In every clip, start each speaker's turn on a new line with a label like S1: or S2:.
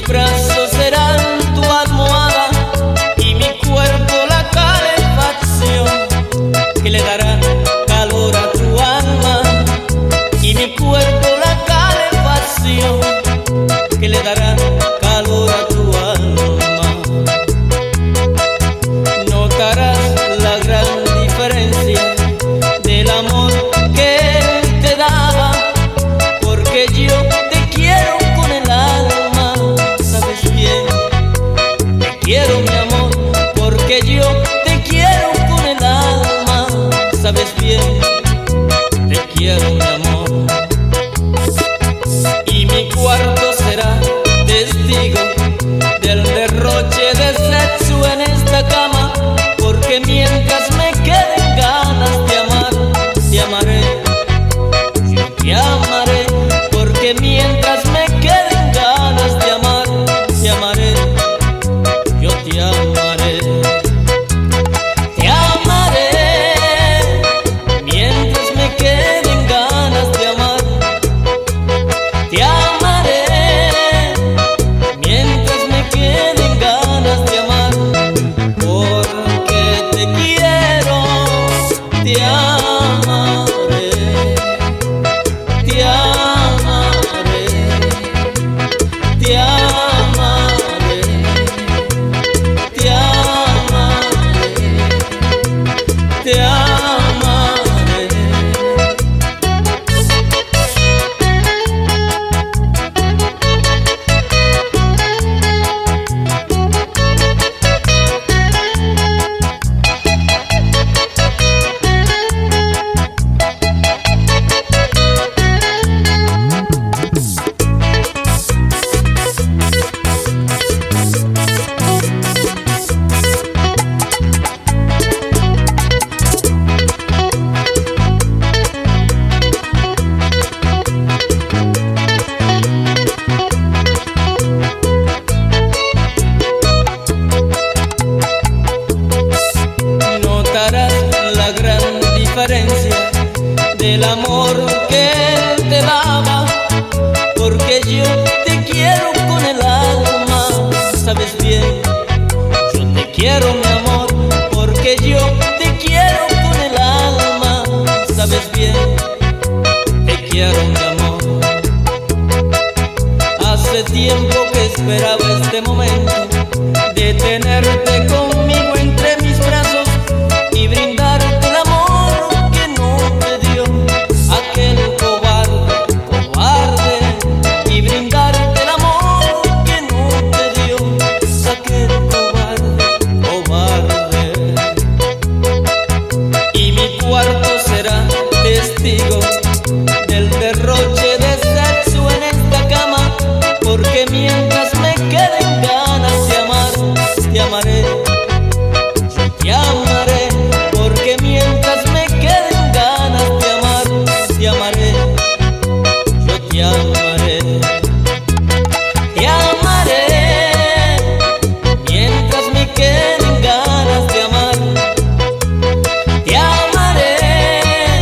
S1: brazos serán tu almohada y mi cuerpo la calefacción que le dará calor a tu alma, y mi cuerpo la calefacción que le dará calor a tu alma. Notarás la gran diferencia del amor que él te daba, porque yo te quiero con el alma, sabes bien. Te quiero, mi amor, porque yo te quiero con el alma, sabes bien. Te quiero, mi amor. Y mi cuarto será testigo del derroche de sexo en esta cama, porque mientras me queden ganas de amar, te amaré, yo te amaré, porque mientras me queden ganas de amar, te amaré, yo te amaré. Te amaré mientras me queden ganas de amar, te amaré mientras me queden ganas de amar, porque te quiero, te amaré, te amaré, te amaré, te amaré, te amaré. Notarás la gran diferencia del amor que él te daba, porque yo te quiero con el alma, sabes bien. Yo te quiero, mi amor, porque yo te quiero con el alma, sabes bien. Te quiero, mi amor. Hace tiempo que esperaba este momento de tenerte conmigo entre mis brazos y brindarte el amor que no te dio aquel cobarde, cobarde, y brindarte el amor que no te dio aquel cobarde, cobarde. Y mi cuarto será testigo del derroche de sexo en esta cama, porque mientras me queden ganas de amar, te amaré, yo te amaré, porque mientras me queden ganas de amar, te amaré, yo te amaré. Te amaré mientras me queden ganas de amar, te amaré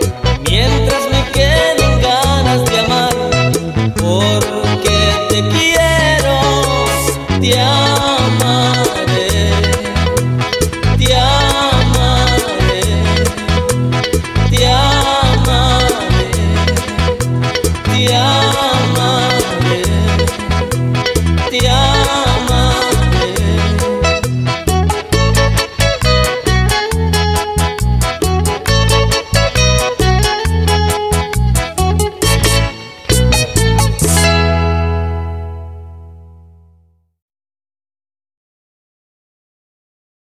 S1: mientras me queden ganas de amar, porque te quiero.